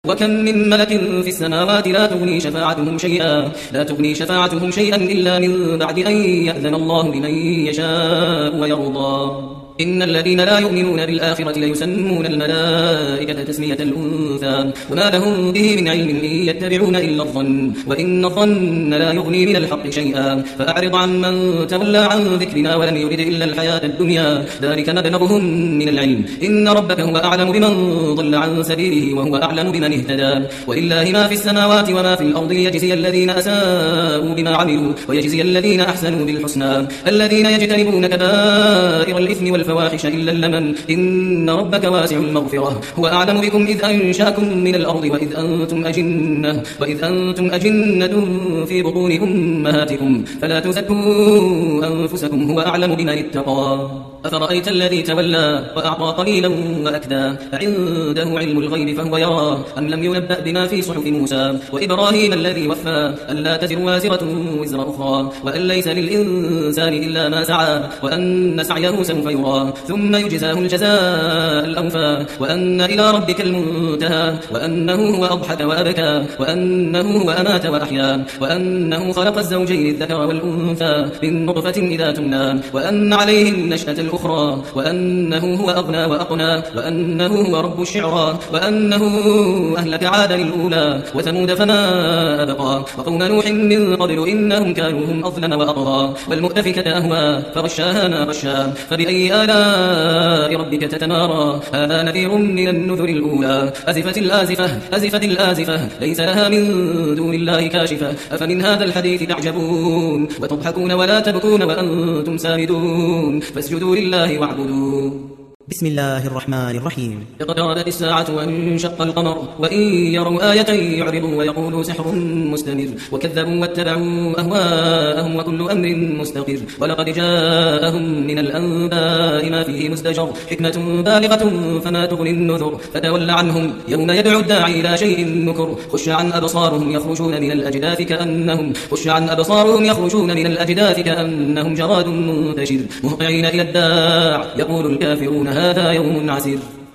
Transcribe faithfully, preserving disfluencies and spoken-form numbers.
وكم من ملك في السماوات لا تغني شفاعتهم شيئا لا تغني شفاعتهم شيئا إلا من بعد أن يأذن الله لمن يشاء ويرضى. إن الذين لا يؤمنون بالآخرة ليسمون الملائكة تسمية الأنثى وما لهم به من علم إن يتبعون إلا الظن وإن الظن لا يغني من الحق شيئا. فأعرض عن من تولى عن ذكرنا ولم يرد إلا الحياة الدنيا ذلك مبلغهم من العلم. إن ربك هو أعلم بمن ضل عن سبيله وهو أعلم بمن اهتدى. ولله ما في السماوات وما في الأرض ليجزي الذين أساءوا بما عملوا ويجزي الذين أحسنوا بالحسنى. الذين يجتنبون كبائر الإثم والفواحش إلا اللمم إن ربك واسع المغفرة. هو أعلم بكم إذ أنشاكم من الأرض وإذ أنتم أجنة وإذ أنتم أجنة في بطون أمهاتكم فلا تزكوا أنفسكم هو أعلم بمن اتقى. أفرأيت الذي تولى وأعطى قليلا وأكدى عنده علم الغيب فهو يرى أم لم ينبأ بما في صحف موسى وإبراهيم الذي وفى ألا تزر وازرة وزر أخرى وأن ليس للإنسان إلا ما سعى وأن سعيه سوف يرى ثم يجزاه الجزاء الأوفى وأن إلى ربك المنتهى وأنه هو أضحك وأبكى وأنه هو أمات وأحيا وأنه خلق الزوجين الذكر والأنثى من نطفة إذا تمنى وأن عليه النشأة الأخرى وأنه هو أغنى وأقنى وأنه هو رب الشعرى وأنه أهلك عادا الأولى وثمود فما أبقى وقوم نوح من قبل إنهم كانوا هم أظلم وأطغى والمؤتفكة أهوى فغشاها ما غشا فبأي آلاء ربك تتمارى. هذا نذير من النذر الأولى. أزفت الآزفة أزفت الآزفة ليس لها من دون الله كاشفة. أفمن هذا الحديث تعجبون وتضحكون ولا تبكون وأنتم سامدون فاسجدوا لله واعبدوا. بسم الله الرحمن الرحيم. اقتربت الساعة وانشق القمر وإن يروا آية يعرضوا ويقولوا سحر مستمر وكذبوا واتبعوا أهواءهم وكل أمر مستقر. ولقد جاءهم من الأنباء ما فيه مزدجر حكمة بالغة فما تغني النذر. فتول عنهم يوم يدعو الداعي إلى شيء نكر. خش عن أبصارهم يخرجون من الأجداث كأنهم خش عن أبصارهم يخرجون من الأجداث كأنهم جراد منتشر مهطعين إلى الداع يقول الكافرون هذا يوم عسير.